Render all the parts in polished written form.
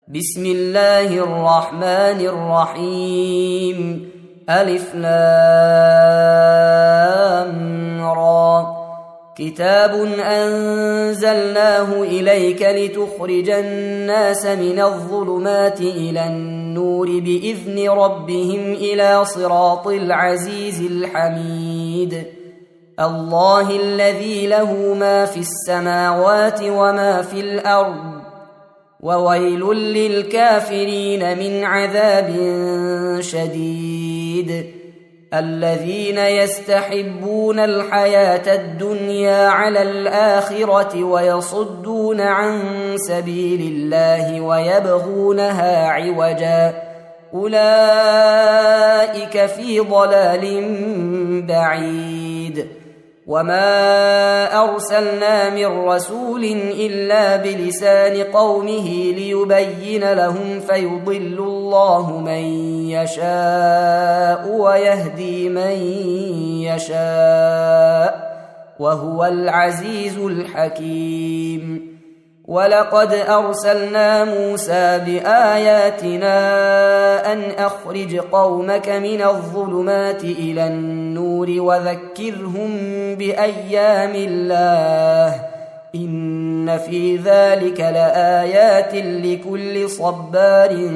بسم الله الرحمن الرحيم. ألف لام را. كتاب أنزلناه إليك لتخرج الناس من الظلمات إلى النور بإذن ربهم إلى صراط العزيز الحميد. الله الذي له ما في السماوات وما في الأرض، وويل للكافرين من عذاب شديد. الذين يستحبون الحياة الدنيا على الآخرة ويصدون عن سبيل الله ويبغونها عوجا، أولئك في ضلال بعيد. وما أرسلنا من رسول إلا بلسان قومه ليبين لهم، فيضل الله من يشاء ويهدي من يشاء، وهو العزيز الحكيم. ولقد أرسلنا موسى بآياتنا أن أخرج قومك من الظلمات إلى النور وذكرهم بأيام الله، إن في ذلك لآيات لكل صبار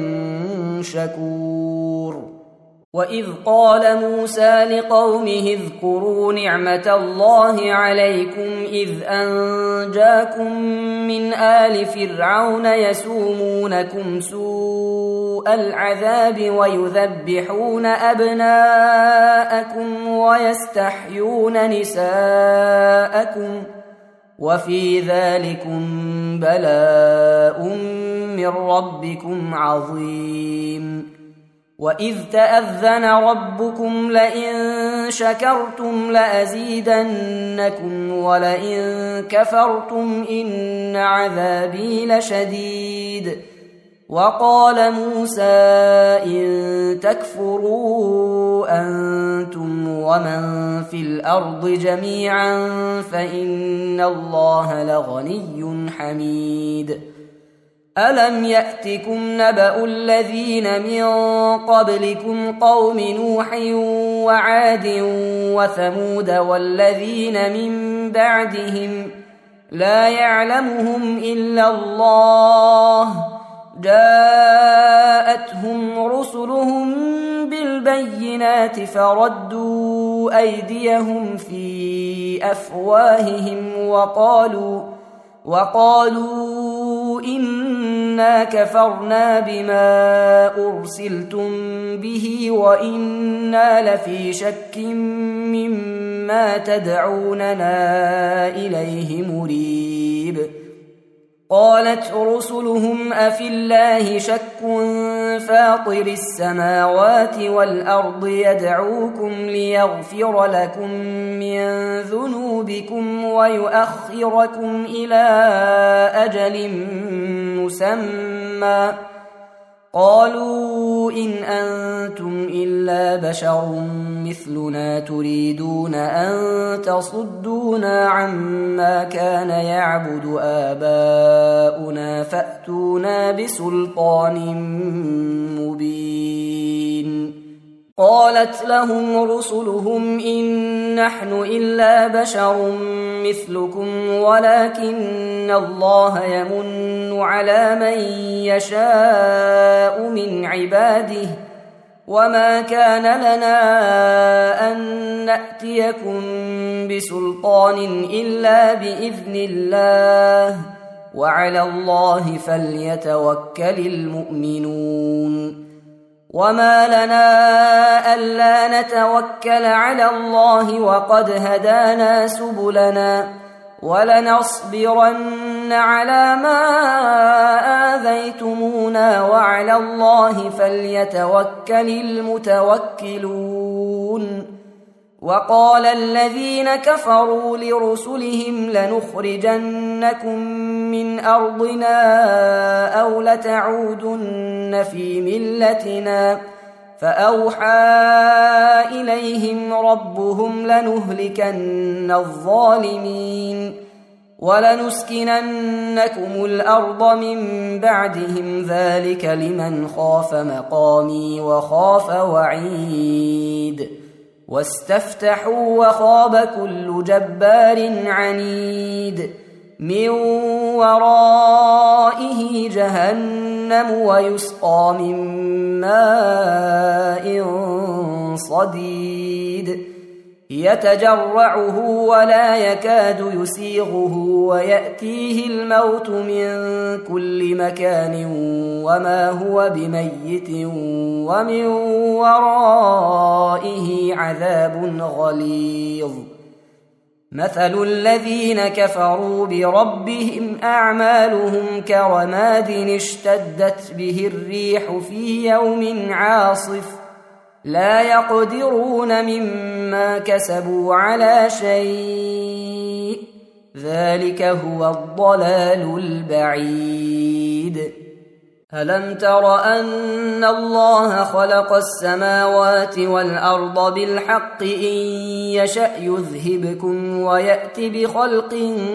شكور. وإذ قال موسى لقومه اذكروا نعمة الله عليكم إذ أنجاكم من آل فرعون يسومونكم سوء العذاب ويذبحون أبناءكم ويستحيون نساءكم، وفي ذلكم بلاء من ربكم عظيم. وإذ تأذن ربكم لئن شكرتم لأزيدنكم ولئن كفرتم إن عذابي لشديد. وقال موسى إن تكفروا أنتم ومن في الأرض جميعا فإن الله لغني حميد. ألم يأتكم نبأ الذين من قبلكم قوم نوح وعاد وثمود والذين من بعدهم لا يعلمهم إلا الله، جاءتهم رسلهم بالبينات فردوا أيديهم في أفواههم وقالوا إنا كفرنا بما أرسلتم به وإنا لفي شك مما تدعوننا إليه مريب. قالت رسلهم أفي الله شك فاطر السماوات والأرض يدعوكم ليغفر لكم من ذنوبكم ويؤخركم إلى أجل مسمى، قالوا إن أنتم إلا بشر مثلنا تريدون أن تصدونا عما كان يعبد آباؤنا فأتونا بسلطان مبين. قالت لهم رسلهم إن نحن إلا بشر مثلكم ولكن الله يمن على من يشاء من عباده، وما كان لنا أن نأتيكم بسلطان إلا بإذن الله، وعلى الله فليتوكل المؤمنون. وما لنا ألا نتوكل على الله وقد هدانا سبلنا، ولنصبرن على ما آذيتمونا وعلى الله فليتوكل المتوكلون. وقال الذين كفروا لرسلهم لنخرجنكم من أرضنا أو لتعودن في ملتنا، فأوحى إليهم ربهم لنهلكن الظالمين ولنسكننكم الأرض من بعدهم ذلك لمن خاف مقامي وخاف وعيد واستفتحوا وخاب كل جبار عنيد من ورائه جهنم ويسقى من ماء صديد يتجرعه ولا يكاد يسيغه ويأتيه الموت من كل مكان وما هو بميت ومن ورائه عذاب غليظ مثل الذين كفروا بربهم أعمالهم كرماد اشتدت به الريح في يوم عاصف لا يقدرون مما كسبوا على شيء ذلك هو الضلال البعيد ألم تر أن الله خلق السماوات والأرض بالحق إن يشأ يذهبكم ويأت بخلق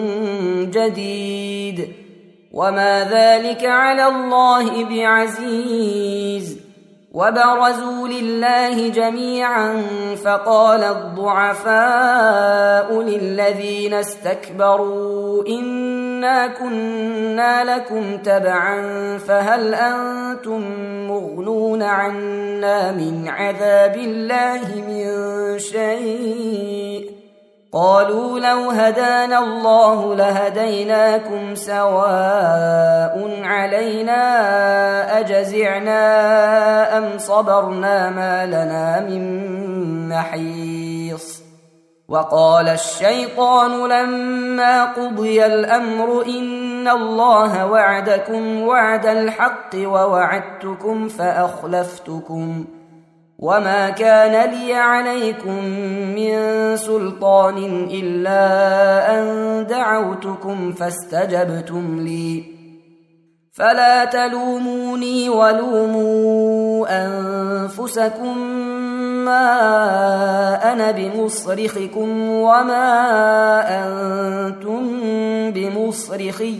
جديد وما ذلك على الله بعزيز وبرزوا لله جميعا فقال الضعفاء للذين استكبروا إنا كنا لكم تبعا فهل أنتم مغنون عنا من عذاب الله من شيء قالوا لو هدانا الله لهديناكم سواء علينا أجزعنا أم صبرنا ما لنا من محيص وقال الشيطان لما قضي الأمر إن الله وعدكم وعد الحق ووعدتكم فأخلفتكم وما كان لي عليكم من سلطان إلا أن دعوتكم فاستجبتم لي فلا تلوموني ولوموا أنفسكم ما أنا بمصرخكم وما أنتم بمصرخي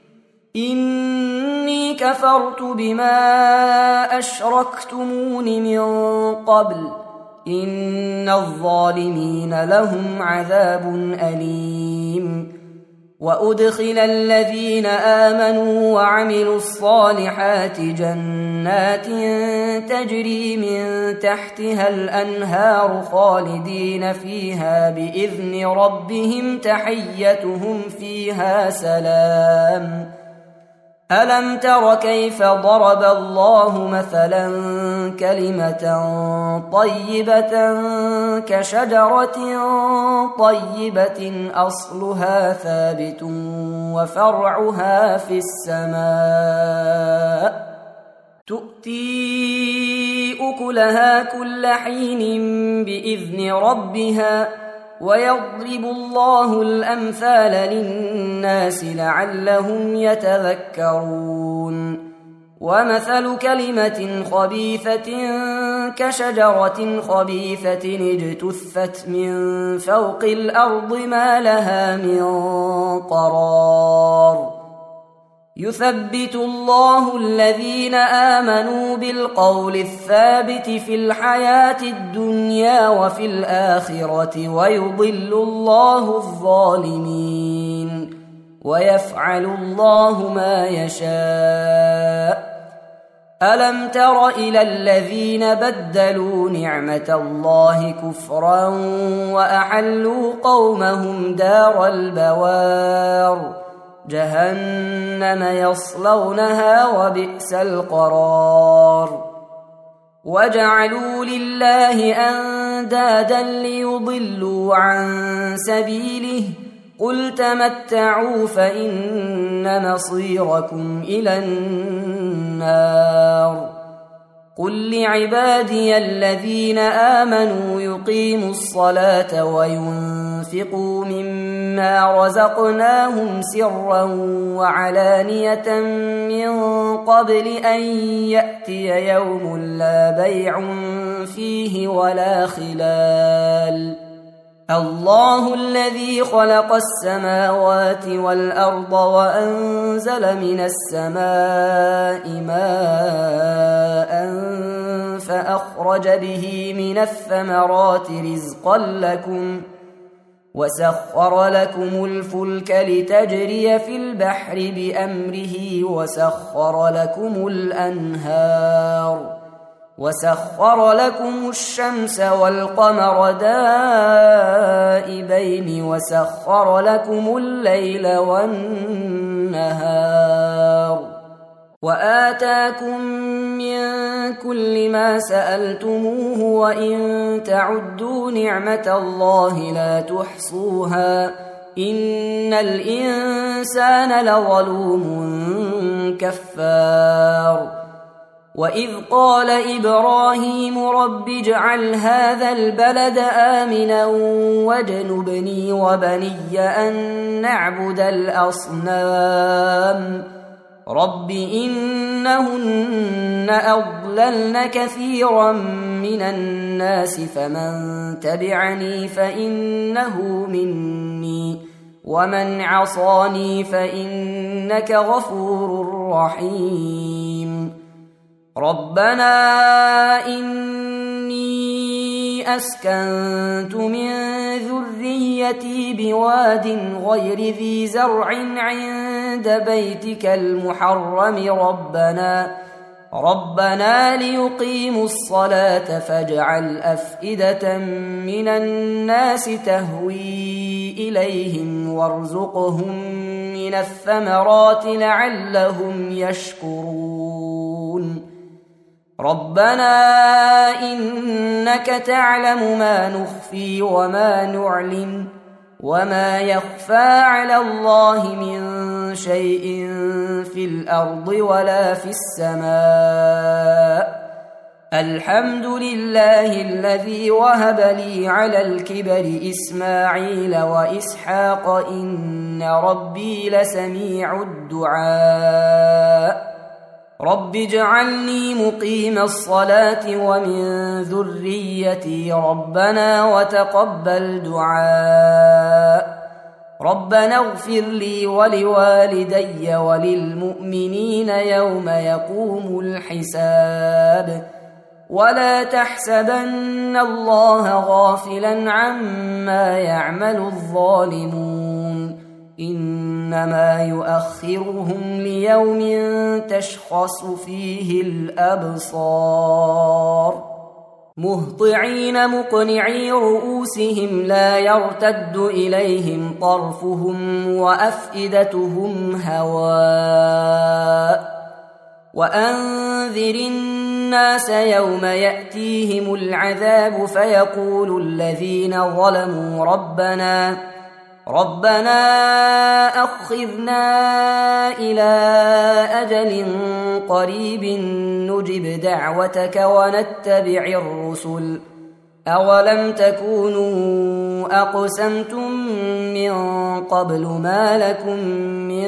إني كفرت بما أشركتمون من قبل إن الظالمين لهم عذاب أليم وأدخل الذين آمنوا وعملوا الصالحات جنات تجري من تحتها الأنهار خالدين فيها بإذن ربهم تحيتهم فيها سلام ألم تر كيف ضرب الله مثلا كلمة طيبة كشجرة طيبة أصلها ثابت وفرعها في السماء تؤتي أكلها كل حين بإذن ربها ويضرب الله الأمثال للناس لعلهم يتذكرون ومثل كلمة خبيثة كشجرة خبيثة اجتثت من فوق الأرض ما لها من قرار يثبت الله الذين آمنوا بالقول الثابت في الحياة الدنيا وفي الآخرة ويضل الله الظالمين ويفعل الله ما يشاء ألم تر إلى الذين بدلوا نعمة الله كفرا وأحلوا قومهم دار البوار جهنم يصلونها وبئس القرار وجعلوا لله أندادا ليضلوا عن سبيله قل تمتعوا فإن مصيركم إلى النار قل لعبادي الذين آمنوا يقيموا الصلاة وينفقوا مما رزقناهم سرا وعلانية من قبل أن يأتي يوم لا بيع فيه ولا خلال الله الذي خلق السماوات والأرض وأنزل من السماء ماء فأخرج به من الثمرات رزقا لكم وسخر لكم الفلك لتجري في البحر بأمره وسخر لكم الأنهار وسخر لكم الشمس والقمر دائبين وسخر لكم الليل والنهار وآتاكم من كل ما سألتموه وإن تعدوا نعمة الله لا تحصوها إن الإنسان لظلوم كفار وإذ قال إبراهيم رب اجعل هذا البلد آمنا واجنبني وبني أن نعبد الأصنام رب إنهن أضللن كثيرا من الناس فمن تبعني فإنه مني ومن عصاني فإنك غفور رحيم ربنا إني أسكنت من ذريتي بواد غير ذي زرع عند بيتك المحرم ربنا ليقيموا الصلاة فاجعل أفئدة من الناس تهوي إليهم وارزقهم من الثمرات لعلهم يشكرون ربنا إنك تعلم ما نخفي وما نعلن وما يخفى على الله من شيء في الأرض ولا في السماء الحمد لله الذي وهب لي على الكبر إسماعيل وإسحاق إن ربي لسميع الدعاء رب اجعلني مقيم الصلاة ومن ذريتي ربنا وتقبل دعاء ربنا اغفر لي ولوالدي وللمؤمنين يوم يقوم الحساب ولا تحسبن الله غافلا عما يعمل الظالمون إنما يؤخرهم ليوم تشخص فيه الأبصار مهطعين مقنعي رؤوسهم لا يرتد إليهم طرفهم وأفئدتهم هواء وأنذر الناس يوم يأتيهم العذاب فيقول الذين ظلموا ربنا أخذنا إلى أجل قريب نجب دعوتك ونتبع الرسل أولم تكونوا أقسمتم من قبل ما لكم من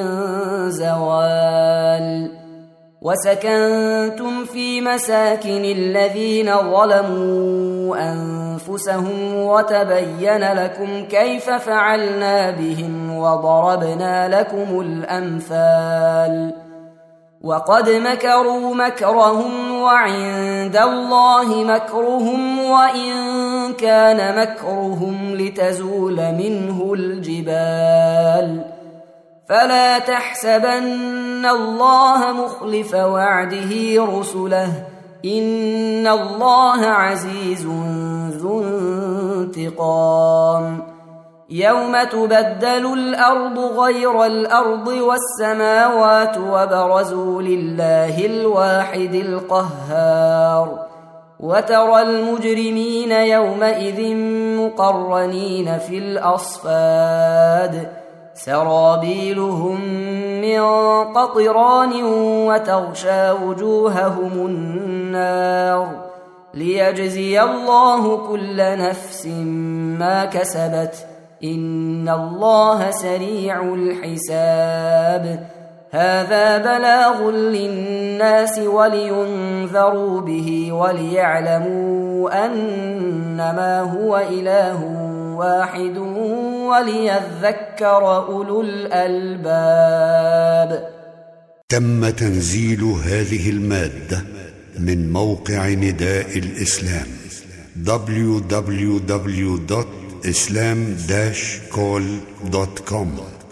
زوال وسكنتم في مساكن الذين ظلموا أنفسهم وتبين لكم كيف فعلنا بهم وضربنا لكم الأمثال وقد مكروا مكرهم وعند الله مكرهم وإن كان مكرهم لتزول منه الجبال فلا تحسبن الله مخلف وعده رسله إن الله عزيز ذو انتقام يوم تبدل الأرض غير الأرض والسماوات وبرزوا لله الواحد القهار وترى المجرمين يومئذ مقرنين في الأصفاد سرابيلهم من قطران وتغشى وجوههم النار ليجزي الله كل نفس ما كسبت إن الله سريع الحساب هذا بلاغ للناس ولينذروا به وليعلموا أنما هو إله واحد وليذكر أولو الألباب. تم تنزيل هذه المادة من موقع نداء الإسلام www.islam-call.com